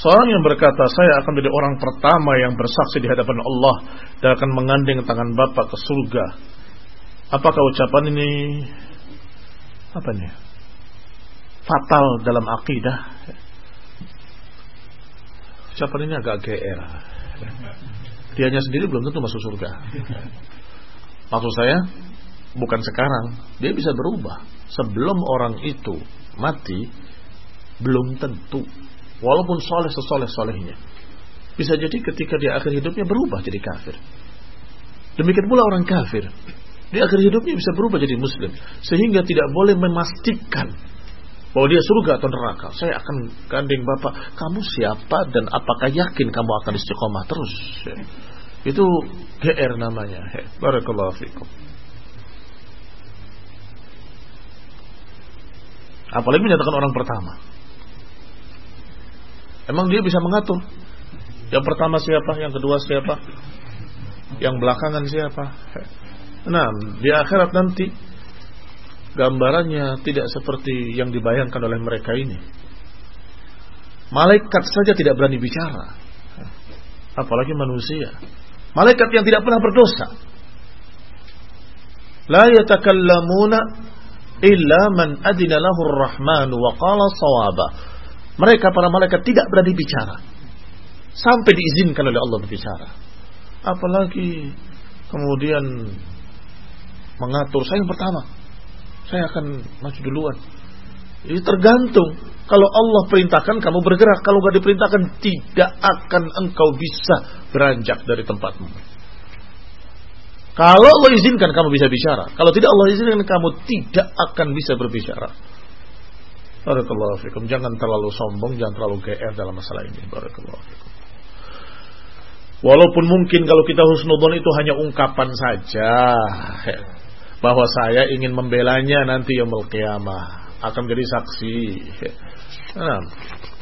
Seorang yang berkata, saya akan menjadi orang pertama yang bersaksi di hadapan Allah dan akan menggandeng tangan Bapak ke surga. Apakah ucapan ini fatal dalam akidah? Ucapan ini agak GR. Dianya sendiri belum tentu masuk surga. Maksud saya, bukan sekarang. Dia bisa berubah. Sebelum orang itu mati, belum tentu. Walaupun soleh sesoleh-solehnya, bisa jadi ketika di akhir hidupnya berubah jadi kafir. Demikian pula orang kafir, di akhir hidupnya bisa berubah jadi muslim. Sehingga tidak boleh memastikan bahwa dia surga atau neraka. Saya akan gandeng Bapak, kamu siapa dan apakah yakin kamu akan istiqomah terus? Itu GR namanya. Barakallahu fikum. Apalagi menyatakan orang pertama. Emang dia bisa mengatur yang pertama siapa, yang kedua siapa, yang belakangan siapa? Nah, di akhirat nanti gambarannya tidak seperti yang dibayangkan oleh mereka ini. Malaikat saja tidak berani bicara, apalagi manusia. Malaikat yang tidak pernah berdosa. La yatakallamuna illa man adina lahu ar-rahman wa qala shawaba. Mereka para malaikat tidak berani bicara sampai diizinkan oleh Allah berbicara. Apalagi kemudian mengatur, saya yang pertama, saya akan maju duluan. Ini tergantung. Kalau Allah perintahkan kamu bergerak, kalau tidak diperintahkan tidak akan engkau bisa beranjak dari tempatmu. Kalau Allah izinkan kamu bisa bicara, kalau tidak Allah izinkan kamu tidak akan bisa berbicara. Barakallahu fikum. Jangan terlalu sombong, jangan terlalu GR dalam masalah ini. Barakallahu fikum. Walaupun mungkin kalau kita husnudzon itu hanya ungkapan saja, bahwa saya ingin membelanya nanti yaumul qiyamah, akan jadi saksi. Nah,